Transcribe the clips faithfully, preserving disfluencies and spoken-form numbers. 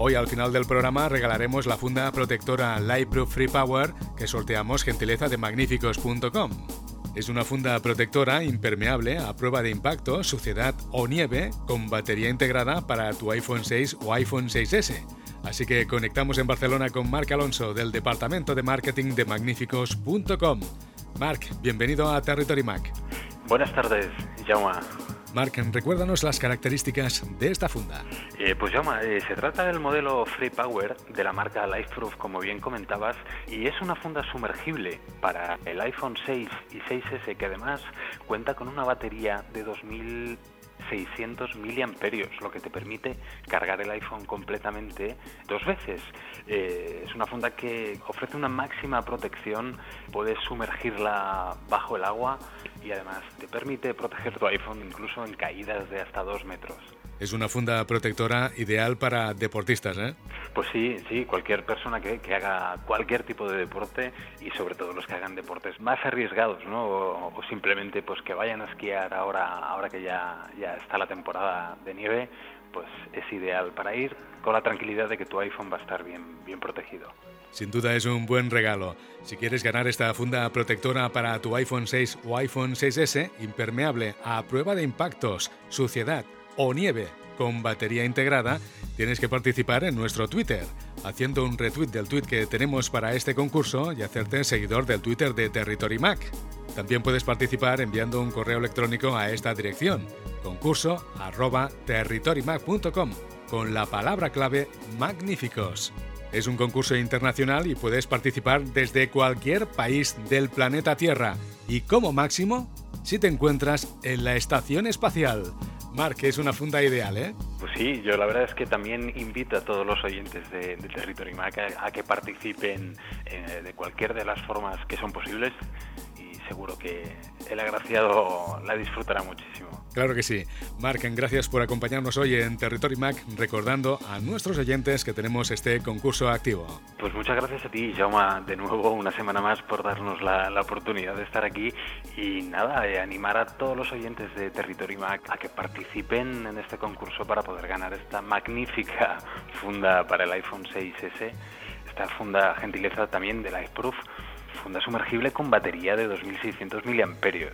Hoy al final del programa regalaremos la funda protectora Lightproof Free Power que sorteamos gentileza de magníficos punto com. Es una funda protectora impermeable a prueba de impacto, suciedad o nieve con batería integrada para tu iPhone seis o iPhone seis ese. Así que conectamos en Barcelona con Marc Alonso del Departamento de Marketing de magníficos punto com. Marc, bienvenido a Territory Mac. Buenas tardes, Jaume. Marc, recuérdanos las características de esta funda. Eh, pues Jaume, eh, se trata del modelo Free Power de la marca Lightproof, como bien comentabas, y es una funda sumergible para el iPhone seis y seis ese, que además cuenta con una batería de dos mil seiscientos miliamperios, lo que te permite cargar el iPhone completamente dos veces. Eh, es una funda que ofrece una máxima protección, puedes sumergirla bajo el agua y además te permite proteger tu iPhone incluso en caídas de hasta dos metros. Es una funda protectora ideal para deportistas, ¿eh? Pues sí, sí, cualquier persona que, que haga cualquier tipo de deporte y sobre todo los que hagan deportes más arriesgados, ¿no? O, o simplemente pues que vayan a esquiar ahora, ahora que ya, ya está la temporada de nieve, pues es ideal para ir con la tranquilidad de que tu iPhone va a estar bien, bien protegido. Sin duda es un buen regalo. Si quieres ganar esta funda protectora para tu iPhone seis o iPhone seis ese, impermeable a prueba de impactos, suciedad o nieve con batería integrada, tienes que participar en nuestro Twitter, haciendo un retweet del tweet que tenemos para este concurso y hacerte seguidor del Twitter de Territory Mac. También puedes participar enviando un correo electrónico a esta dirección, concurso arroba territorymac punto com, con la palabra clave magníficos. Es un concurso internacional y puedes participar desde cualquier país del planeta Tierra y como máximo si te encuentras en la estación espacial. Marc, es una funda ideal, ¿eh? Pues sí, yo la verdad es que también invito a todos los oyentes de, de Territory Mac a, a que participen eh, de cualquier de las formas que son posibles y seguro que el agraciado la disfrutará muchísimo. Claro que sí. Marc, gracias por acompañarnos hoy en Territory Mac, recordando a nuestros oyentes que tenemos este concurso activo. Pues muchas gracias a ti, Jaume, de nuevo una semana más por darnos la, la oportunidad de estar aquí y nada, eh, animar a todos los oyentes de Territory Mac a que participen en este concurso para poder ganar esta magnífica funda para el iPhone seis ese, esta funda gentileza también de Lightproof, funda sumergible con batería de dos mil seiscientos miliamperios.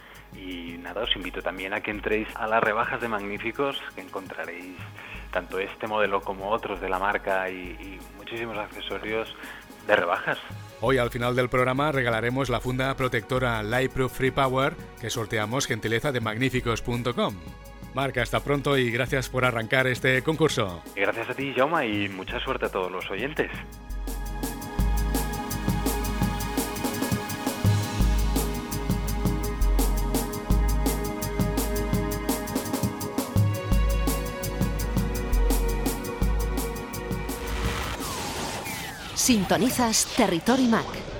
Y nada, os invito también a que entréis a las rebajas de Magníficos, que encontraréis tanto este modelo como otros de la marca y, y muchísimos accesorios de rebajas. Hoy al final del programa regalaremos la funda protectora Lightproof Free Power que sorteamos gentileza de magníficos punto com. Marc, hasta pronto y gracias por arrancar este concurso. Y gracias a ti, Jaume, y mucha suerte a todos los oyentes. Sintonizas Territory Mac.